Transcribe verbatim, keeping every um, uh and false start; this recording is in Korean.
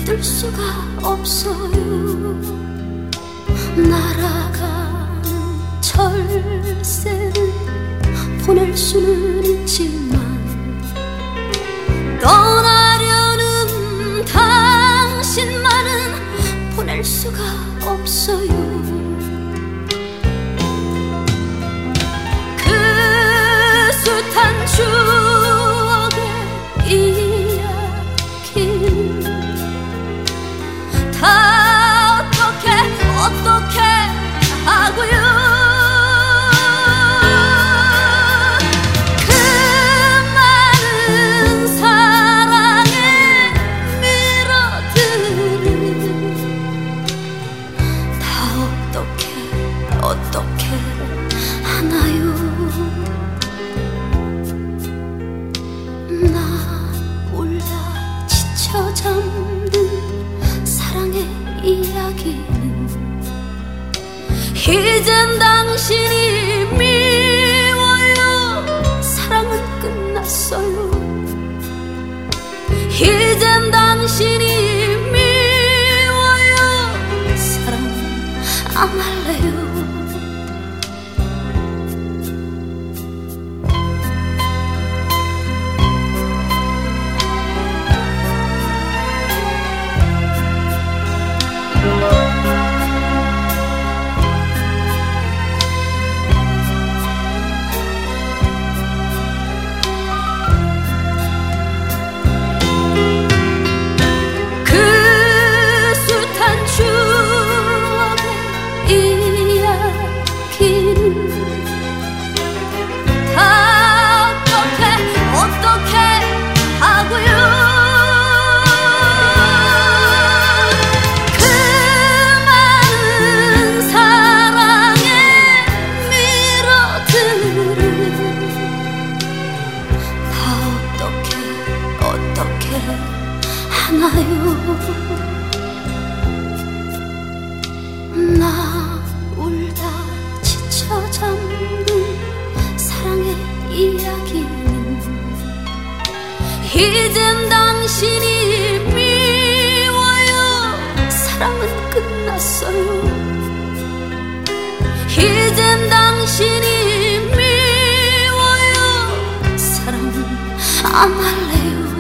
믿을 수가 없어요. 날아간 철새는 보낼 수는 있지만 떠나려는 당신만은 보낼 수가 없어요. 그 숱한 추억의 이야기 다 어떻게 어떻게 하고요. 그 많은 사랑에 밀어드는 다 어떻게 어떻게 하나요. 나 울다 지쳐 잠든 사랑의 이야기는 이젠 당신이 미워요. 사랑은 끝났어요. 이젠 당신이 미워요. 사랑은 안 할래요. 나 울다 지쳐 잠든 사랑의 이야기는 이젠 당신이 미워요. 사랑은 끝났어요. 이젠 당신이 미워요. 사랑은 안 할래요.